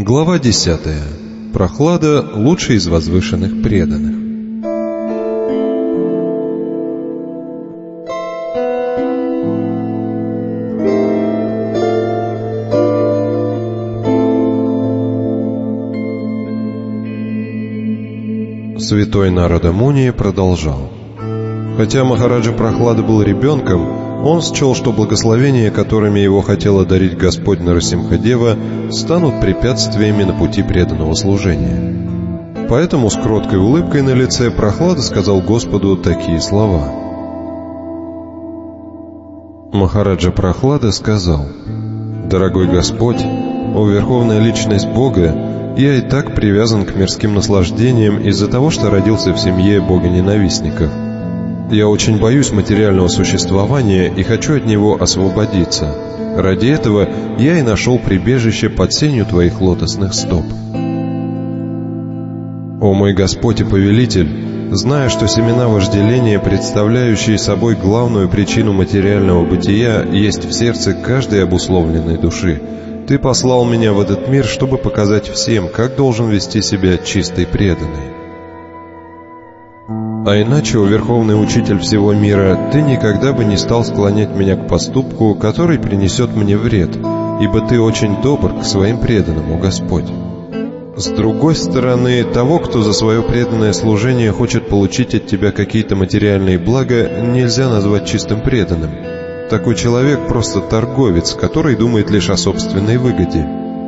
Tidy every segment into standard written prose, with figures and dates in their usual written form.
Глава 10. Прохлада – лучший из возвышенных преданных. Святой Нарада Муни продолжал. Хотя Махараджа Прохлада был ребенком, он счел, что благословения, которыми его хотел одарить Господь Нарасимхадева, станут препятствиями на пути преданного служения. Поэтому с кроткой улыбкой на лице Прохлада сказал Господу такие слова. Махараджа Прохлада сказал: «Дорогой Господь, о Верховная Личность Бога, я и так привязан к мирским наслаждениям из-за того, что родился в семье богоненавистников. Я очень боюсь материального существования и хочу от него освободиться. Ради этого я и нашел прибежище под сенью Твоих лотосных стоп. О мой Господь и Повелитель, зная, что семена вожделения, представляющие собой главную причину материального бытия, есть в сердце каждой обусловленной души, Ты послал меня в этот мир, чтобы показать всем, как должен вести себя чистый преданный. А иначе, о Верховный Учитель всего мира, Ты никогда бы не стал склонять меня к поступку, который принесет мне вред, ибо Ты очень добр к своим преданным, о Господь. С другой стороны, того, кто за свое преданное служение хочет получить от Тебя какие-то материальные блага, нельзя назвать чистым преданным. Такой человек просто торговец, который думает лишь о собственной выгоде.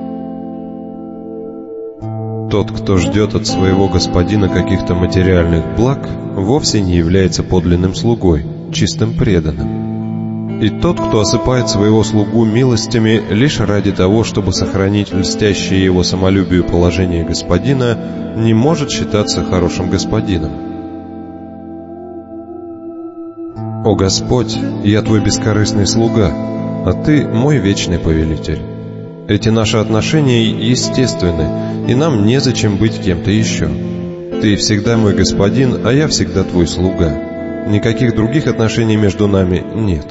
Тот, кто ждет от своего господина каких-то материальных благ, вовсе не является подлинным слугой, чистым преданным. И тот, кто осыпает своего слугу милостями лишь ради того, чтобы сохранить льстящее его самолюбию положение господина, не может считаться хорошим господином. О Господь, я Твой бескорыстный слуга, а Ты мой вечный повелитель. Эти наши отношения естественны, и нам незачем быть кем-то еще. Ты всегда мой господин, а я всегда Твой слуга. Никаких других отношений между нами нет.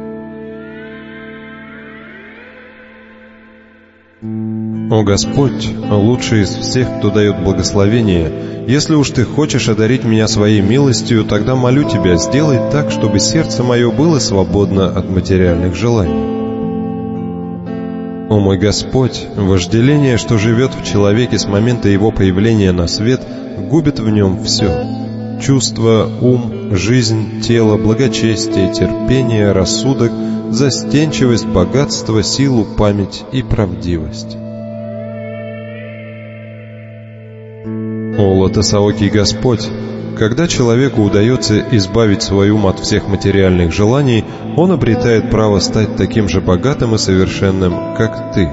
О Господь, лучший из всех, кто дает благословение, если уж Ты хочешь одарить меня своей милостью, тогда молю Тебя, сделай так, чтобы сердце мое было свободно от материальных желаний. О мой Господь, вожделение, что живет в человеке с момента его появления на свет, губит в нем все: чувство, ум, жизнь, тело, благочестие, терпение, рассудок, застенчивость, богатство, силу, память и правдивость. О лотосоокий Господь, когда человеку удается избавить свой ум от всех материальных желаний, он обретает право стать таким же богатым и совершенным, как Ты.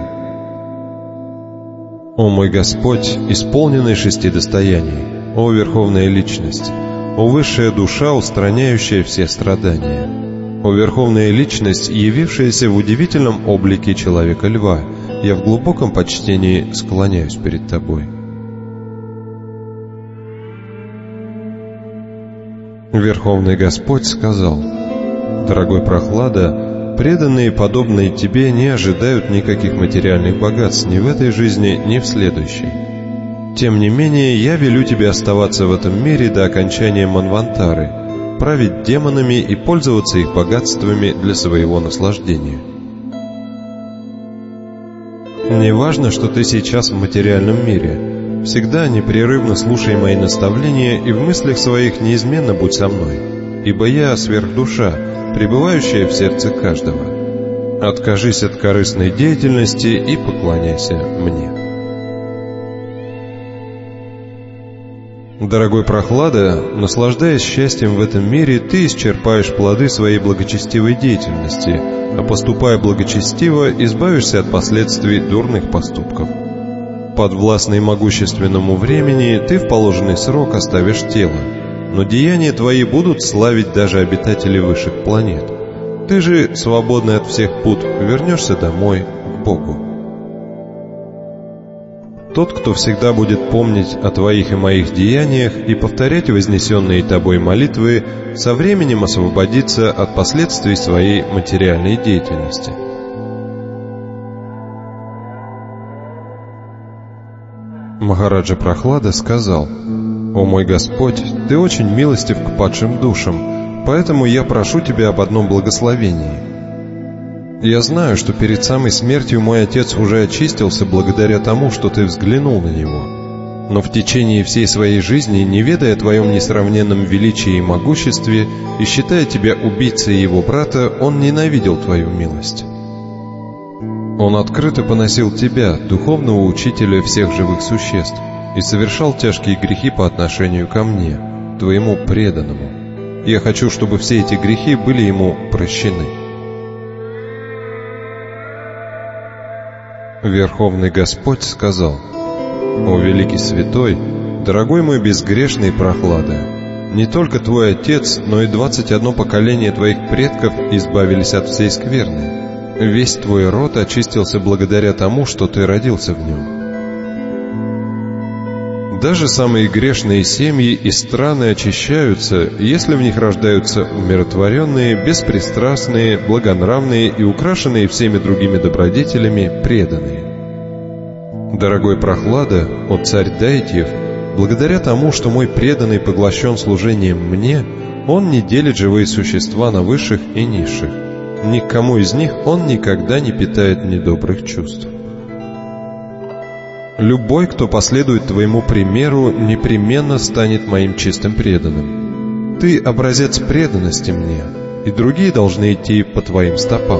О мой Господь, исполненный 6 достояний, о Верховная Личность, о Высшая Душа, устраняющая все страдания, о Верховная Личность, явившаяся в удивительном облике Человека-льва, я в глубоком почтении склоняюсь перед Тобой. Верховный Господь сказал: «Дорогой Прохлада, преданные, подобные тебе, не ожидают никаких материальных богатств ни в этой жизни, ни в следующей. Тем не менее, я велю тебе оставаться в этом мире до окончания Манвантары, править демонами и пользоваться их богатствами для своего наслаждения. Не важно, что ты сейчас в материальном мире. Всегда непрерывно слушай мои наставления и в мыслях своих неизменно будь со мной, ибо я сверхдуша, пребывающая в сердце каждого. Откажись от корыстной деятельности и поклоняйся мне». Дорогой Прохлада, наслаждаясь счастьем в этом мире, ты исчерпаешь плоды своей благочестивой деятельности, а поступая благочестиво, избавишься от последствий дурных поступков. Подвластный могущественному времени, ты в положенный срок оставишь тело, но деяния твои будут славить даже обитателей высших планет. Ты же, свободный от всех пут, вернешься домой, к Богу. Тот, кто всегда будет помнить о твоих и моих деяниях и повторять вознесенные тобой молитвы, со временем освободится от последствий своей материальной деятельности. Махараджа Прохлада сказал: «О мой Господь, Ты очень милостив к падшим душам, поэтому я прошу Тебя об одном благословении. Я знаю, что перед самой смертью мой отец уже очистился благодаря тому, что Ты взглянул на него. Но в течение всей своей жизни, не ведая о Твоем несравненном величии и могуществе и считая Тебя убийцей его брата, он ненавидел Твою милость. Он открыто поносил Тебя, духовного учителя всех живых существ, и совершал тяжкие грехи по отношению ко мне, Твоему преданному. Я хочу, чтобы все эти грехи были ему прощены». Верховный Господь сказал: «О великий святой, дорогой мой безгрешный Прохлада, не только твой отец, но и 21 поколение твоих предков избавились от всей скверны. Весь твой род очистился благодаря тому, что ты родился в нем. Даже самые грешные семьи и страны очищаются, если в них рождаются умиротворенные, беспристрастные, благонравные и украшенные всеми другими добродетелями преданные. Дорогой Прохлада, о царь Дайтьев, благодаря тому, что мой преданный поглощен служением мне, он не делит живые существа на высших и низших. Никому из них он никогда не питает недобрых чувств. Любой, кто последует твоему примеру, непременно станет моим чистым преданным. Ты образец преданности мне, и другие должны идти по твоим стопам.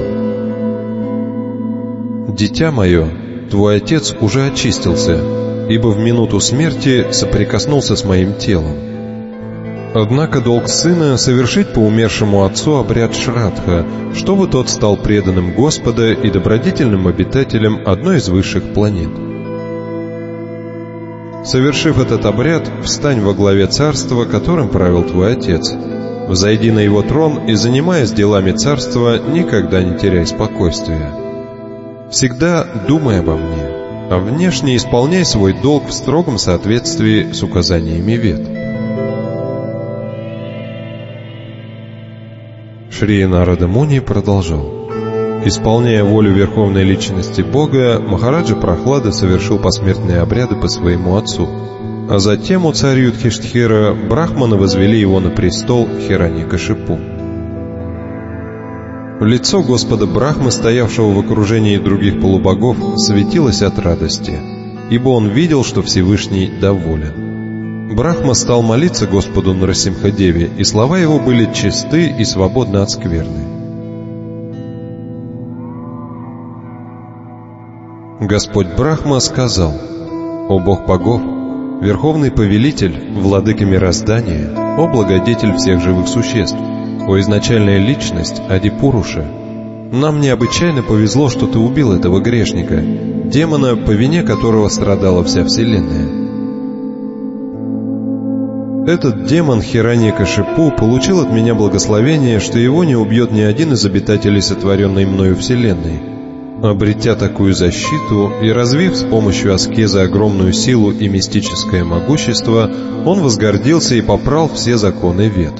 Дитя мое, твой отец уже очистился, ибо в минуту смерти соприкоснулся с моим телом. Однако долг сына — совершить по умершему отцу обряд Шрадха, чтобы тот стал преданным Господа и добродетельным обитателем одной из высших планет. Совершив этот обряд, встань во главе царства, которым правил твой отец. Взойди на его трон и, занимаясь делами царства, никогда не теряй спокойствия. Всегда думай обо мне, а внешне исполняй свой долг в строгом соответствии с указаниями Вед». Шри Нарада Муни продолжал: «Исполняя волю Верховной Личности Бога, Махараджа Прохлада совершил посмертные обряды по своему отцу, а затем у царя Юдхиштхира брахманы возвели его на престол Хираньякашипу. Лицо Господа Брахмы, стоявшего в окружении других полубогов, светилось от радости, ибо он видел, что Всевышний доволен. Брахма стал молиться Господу Нарасимха-деве, и слова его были чисты и свободны от скверны. Господь Брахма сказал: «О Бог богов, Верховный Повелитель, Владыка мироздания, о Благодетель всех живых существ, о изначальная Личность Адипуруша, нам необычайно повезло, что ты убил этого грешника, демона, по вине которого страдала вся Вселенная. Этот демон Хираньякашипу получил от меня благословение, что его не убьет ни один из обитателей сотворенной мною Вселенной. Обретя такую защиту и развив с помощью аскезы огромную силу и мистическое могущество, он возгордился и попрал все законы Вед.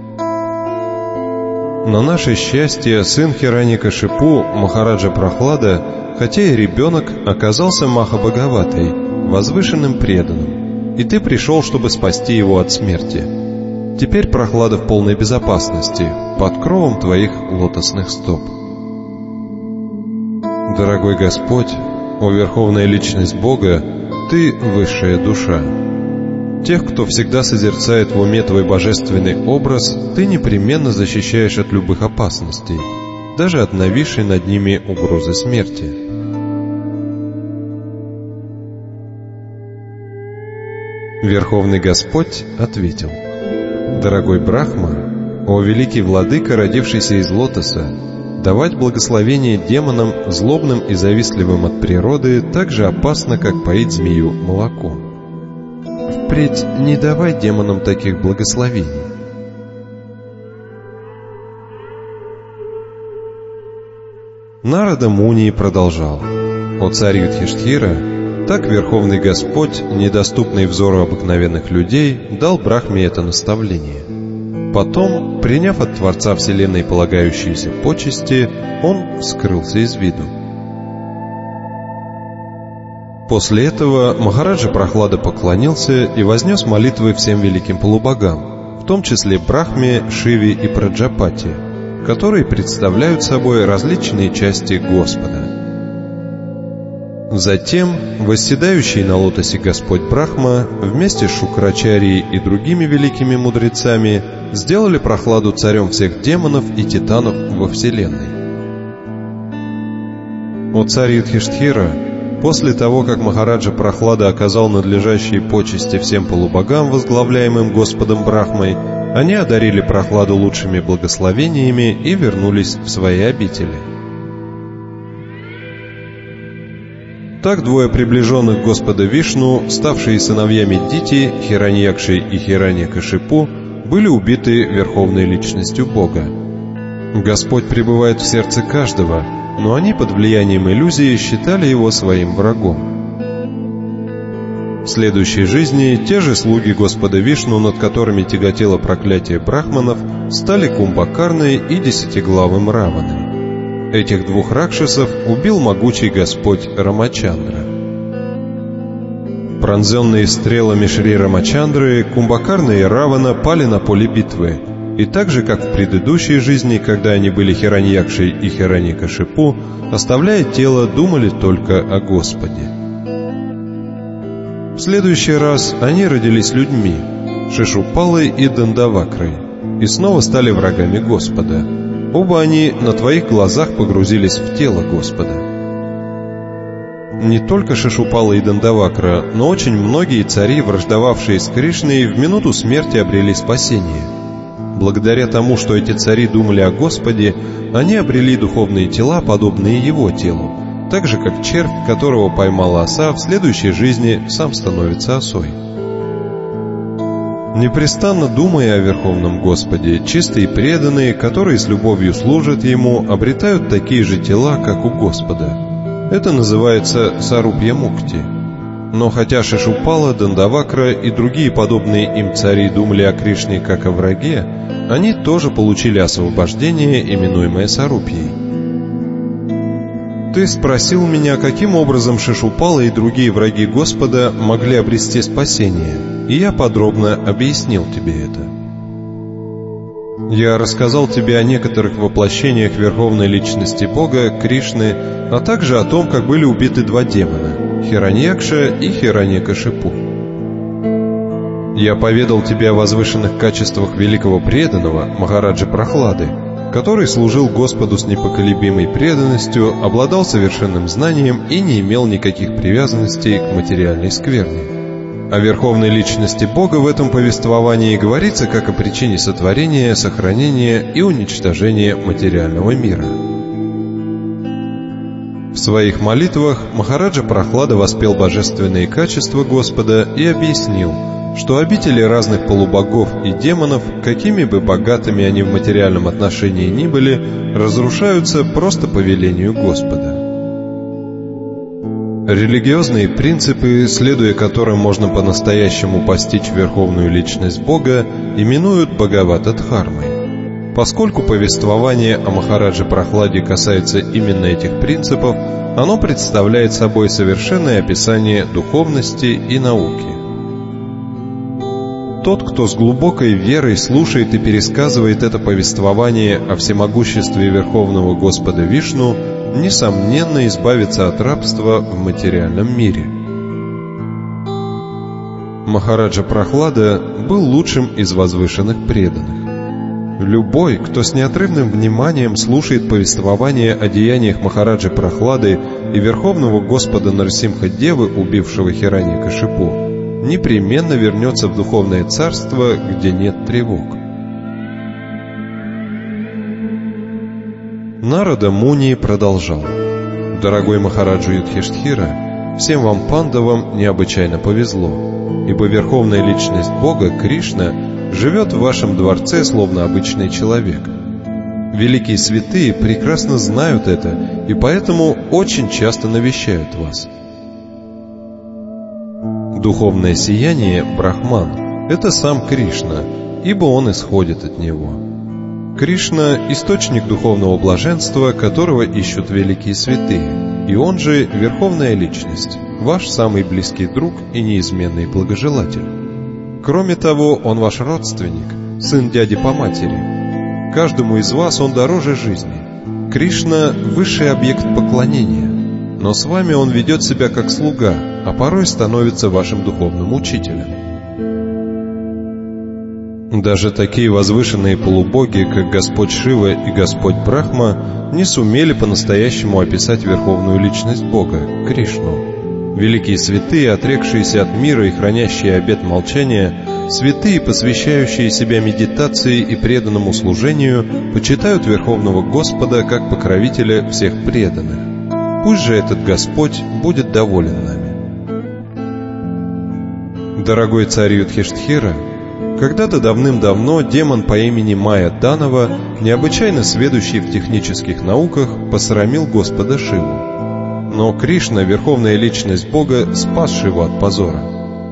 На наше счастье, сын Хираньякашипу, Махараджа Прохлада, хотя и ребенок, оказался Махабхагаватой, возвышенным преданным, и ты пришел, чтобы спасти его от смерти. Теперь Прохлада в полной безопасности, под кровом твоих лотосных стоп. Дорогой Господь, о Верховная Личность Бога, Ты — высшая душа. Тех, кто всегда созерцает в уме Твой божественный образ, Ты непременно защищаешь от любых опасностей, даже от нависшей над ними угрозы смерти. Верховный Господь ответил: «Дорогой Брахма, о великий владыка, родившийся из лотоса, давать благословение демонам, злобным и завистливым от природы, так же опасно, как поить змею молоком. Впредь не давай демонам таких благословений». Нарада Муни продолжал: «О царь Юдхиштхира, так Верховный Господь, недоступный взору обыкновенных людей, дал Брахме это наставление. Потом, приняв от Творца Вселенной полагающиеся почести, он скрылся из виду. После этого Махараджа Прохлада поклонился и вознес молитвы всем великим полубогам, в том числе Брахме, Шиве и Праджапати, которые представляют собой различные части Господа. Затем восседающий на лотосе Господь Брахма вместе с Шукрачарией и другими великими мудрецами сделали Прохладу царем всех демонов и титанов во Вселенной. О царь Юдхиштхира, после того, как Махараджа Прохлада оказал надлежащие почести всем полубогам, возглавляемым Господом Брахмой, они одарили Прохладу лучшими благословениями и вернулись в свои обители. Так двое приближенных Господа Вишну, ставшие сыновьями Дити, Хираньякши и Хираньякашипу, были убиты Верховной Личностью Бога. Господь пребывает в сердце каждого, но они под влиянием иллюзии считали его своим врагом. В следующей жизни те же слуги Господа Вишну, над которыми тяготело проклятие брахманов, стали Кумбакарной и десятиглавым Раваной. Этих двух ракшасов убил могучий Господь Рамачандра. Пронзенные стрелами Шри Рамачандры, Кумбакарна и Равана пали на поле битвы, и так же, как в предыдущей жизни, когда они были Хираньякшей и Хираньякашипу, оставляя тело, думали только о Господе. В следующий раз они родились людьми, Шишупалой и Дандавакрой, и снова стали врагами Господа. Оба они на твоих глазах погрузились в тело Господа. Не только Шишупала и Дандавакра, но очень многие цари, враждовавшие с Кришной, в минуту смерти обрели спасение. Благодаря тому, что эти цари думали о Господе, они обрели духовные тела, подобные его телу, так же, как червь, которого поймала оса, в следующей жизни сам становится осой. Непрестанно думая о Верховном Господе, чистые преданные, которые с любовью служат Ему, обретают такие же тела, как у Господа. Это называется Сарупья-мукти. Но хотя Шишупала, Дандавакра и другие подобные им цари думали о Кришне как о враге, они тоже получили освобождение, именуемое Сарупьей. Ты спросил меня, каким образом Шишупала и другие враги Господа могли обрести спасение, и я подробно объяснил тебе это. Я рассказал тебе о некоторых воплощениях Верховной Личности Бога, Кришны, а также о том, как были убиты два демона – Хираньякша и Хираньякашипу. Я поведал тебе о возвышенных качествах великого преданного Махараджи Прохлады, который служил Господу с непоколебимой преданностью, обладал совершенным знанием и не имел никаких привязанностей к материальной скверне. О Верховной Личности Бога в этом повествовании говорится как о причине сотворения, сохранения и уничтожения материального мира. В своих молитвах Махараджа Прохлада воспел божественные качества Господа и объяснил, что обители разных полубогов и демонов, какими бы богатыми они в материальном отношении ни были, разрушаются просто по велению Господа. Религиозные принципы, следуя которым можно по-настоящему постичь Верховную Личность Бога, именуют Бхагавата-дхармой. Поскольку повествование о Махарадже Прохладе касается именно этих принципов, оно представляет собой совершенное описание духовности и науки. Тот, кто с глубокой верой слушает и пересказывает это повествование о всемогуществе Верховного Господа Вишну, несомненно избавится от рабства в материальном мире. Махараджа Прохлада был лучшим из возвышенных преданных. Любой, кто с неотрывным вниманием слушает повествование о деяниях Махараджи Прохлады и Верховного Господа Нарсимха-девы, убившего Хираньякашипу, непременно вернется в духовное царство, где нет тревог. Нарада Муни продолжал: «Дорогой Махараджа Юдхиштхира, всем вам пандавам необычайно повезло, ибо Верховная Личность Бога, Кришна, живет в вашем дворце словно обычный человек. Великие святые прекрасно знают это и поэтому очень часто навещают вас. Духовное сияние Брахман – это сам Кришна, ибо он исходит от него. Кришна – источник духовного блаженства, которого ищут великие святые, и он же Верховная Личность. ваш самый близкий друг и неизменный благожелатель. Кроме того, он ваш родственник, сын дяди по матери. Каждому из вас он дороже жизни. Кришна – высший объект поклонения, но с вами он ведет себя как слуга, а порой становится вашим духовным учителем. Даже такие возвышенные полубоги, как Господь Шива и Господь Брахма, не сумели по-настоящему описать верховную личность Бога, Кришну. Великие святые, отрекшиеся от мира и хранящие обет молчания, святые, посвящающие себя медитации и преданному служению, почитают Верховного Господа как покровителя всех преданных. Пусть же этот Господь будет доволен нами. Дорогой царь Юдхиштхира, когда-то давным-давно демон по имени Майя Данава, необычайно сведущий в технических науках, посрамил Господа Шиву. Но Кришна, верховная личность Бога, спас Шиву от позора.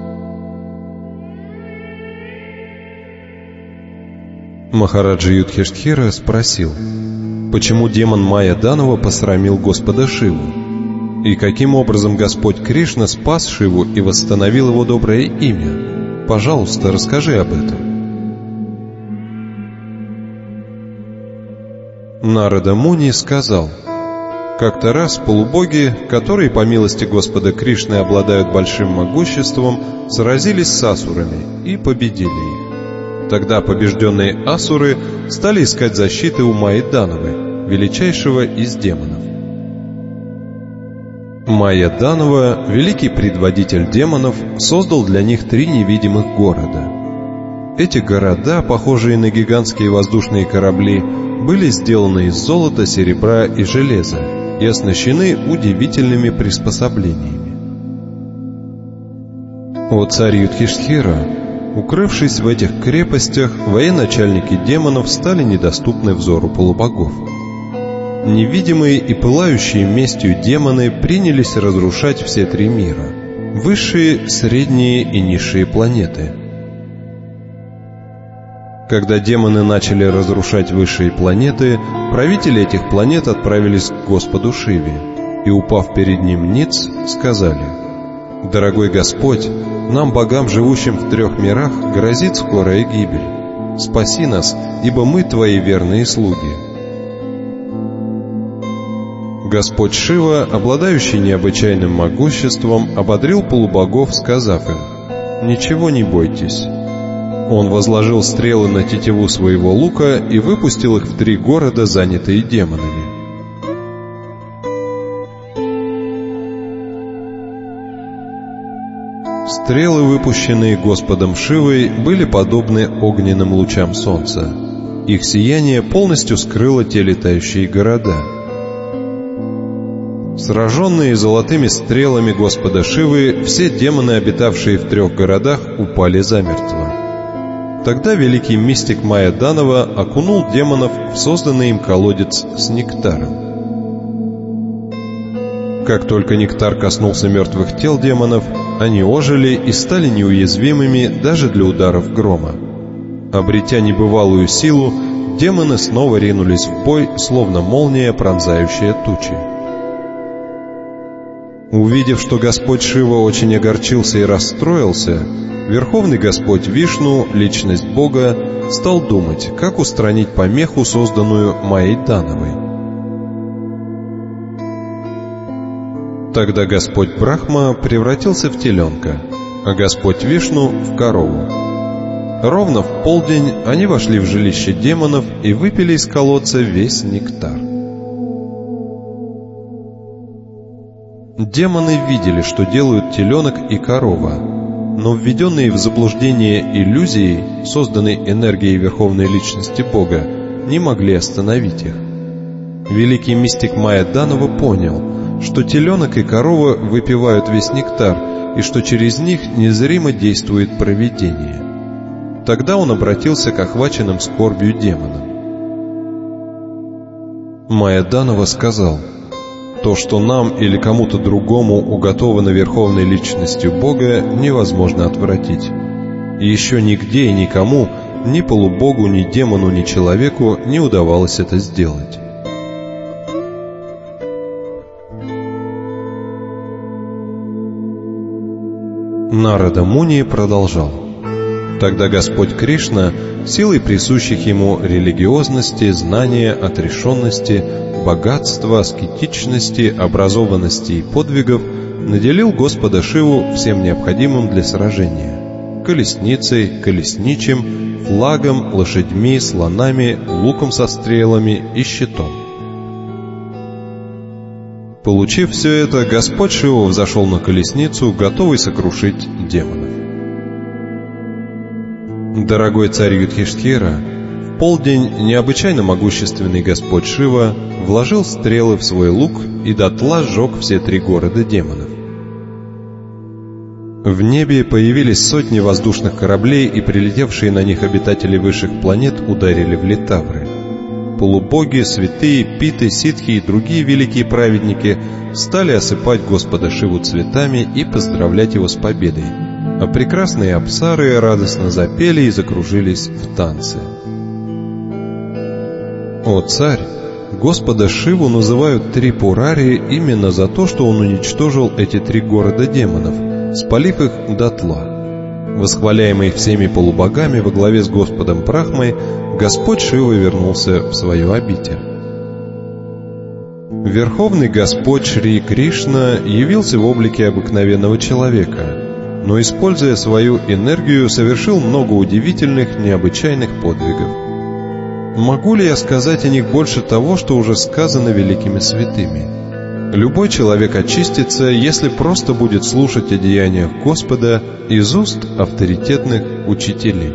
Махараджа Юдхиштхира спросил, почему демон Майя Данава посрамил Господа Шиву? И каким образом Господь Кришна спас Шиву и восстановил его доброе имя? Пожалуйста, расскажи об этом. Нарада Муни сказал, как-то раз полубоги, которые по милости Господа Кришны обладают большим могуществом, сразились с асурами и победили их. Тогда побежденные асуры стали искать защиты у Майи Данавы, величайшего из демонов. Майя Данава, великий предводитель демонов, создал для них 3 невидимых города. Эти города, похожие на гигантские воздушные корабли, были сделаны из золота, серебра и железа и оснащены удивительными приспособлениями. О царь Юдхиштхира, укрывшись в этих крепостях, военачальники демонов стали недоступны взору полубогов. Невидимые и пылающие местью демоны принялись разрушать все 3 мира – высшие, средние и низшие планеты. Когда демоны начали разрушать высшие планеты, правители этих планет отправились к Господу Шиве и, упав перед ним ниц, сказали: «Дорогой Господь, нам, богам, живущим в 3 мирах, грозит скорая гибель. Спаси нас, ибо мы Твои верные слуги». Господь Шива, обладающий необычайным могуществом, ободрил полубогов, сказав им: «Ничего не бойтесь». Он возложил стрелы на тетиву своего лука и выпустил их в 3 города, занятые демонами. Стрелы, выпущенные Господом Шивой, были подобны огненным лучам солнца. Их сияние полностью скрыло те летающие города. Сраженные золотыми стрелами Господа Шивы, все демоны, обитавшие в 3 городах, упали замертво. Тогда великий мистик Майя Данава окунул демонов в созданный им колодец с нектаром. Как только нектар коснулся мертвых тел демонов, они ожили и стали неуязвимыми даже для ударов грома. Обретя небывалую силу, демоны снова ринулись в бой, словно молния, пронзающая тучи. Увидев, что Господь Шива очень огорчился и расстроился, Верховный Господь Вишну, личность Бога, стал думать, как устранить помеху, созданную Майей Данавой. Тогда Господь Брахма превратился в теленка, а Господь Вишну — в корову. Ровно в полдень они вошли в жилище демонов и выпили из колодца весь нектар. Демоны видели, что делают теленок и корова, но введенные в заблуждение иллюзии, созданной энергией Верховной Личности Бога, не могли остановить их. Великий мистик Майя Данава понял, что теленок и корова выпивают весь нектар, и что через них незримо действует провидение. Тогда он обратился к охваченным скорбью демонам. Майя Данава сказал: «То, что нам или кому-то другому уготовано Верховной Личностью Бога, невозможно отвратить. И еще нигде и никому, ни полубогу, ни демону, ни человеку не удавалось это сделать». Нарада Муни продолжал. Тогда Господь Кришна, силой присущих ему религиозности, знания, отрешенности, богатства, аскетичности, образованности и подвигов, наделил Господа Шиву всем необходимым для сражения: колесницей, колесничим, флагом, лошадьми, слонами, луком со стрелами и щитом. Получив все это, Господь Шива взошел на колесницу, готовый сокрушить демонов. Дорогой царь Юдхиштхира, в полдень необычайно могущественный Господь Шива вложил стрелы в свой лук и дотла сжег все 3 города демонов. В небе появились сотни воздушных кораблей, и прилетевшие на них обитатели высших планет ударили в литавры. Полубоги, святые, питы, ситхи и другие великие праведники стали осыпать Господа Шиву цветами и поздравлять его с победой, а прекрасные апсары радостно запели и закружились в танце. О царь! Господа Шиву называют Трипурари именно за то, что он уничтожил эти 3 города демонов, спалив их дотла. Восхваляемый всеми полубогами во главе с Господом Брахмой, Господь Шива вернулся в свою обитель. Верховный Господь Шри Кришна явился в облике обыкновенного человека, но, используя свою энергию, совершил много удивительных, необычайных подвигов. Могу ли я сказать о них больше того, что уже сказано великими святыми? Любой человек очистится, если просто будет слушать о деяниях Господа из уст авторитетных учителей.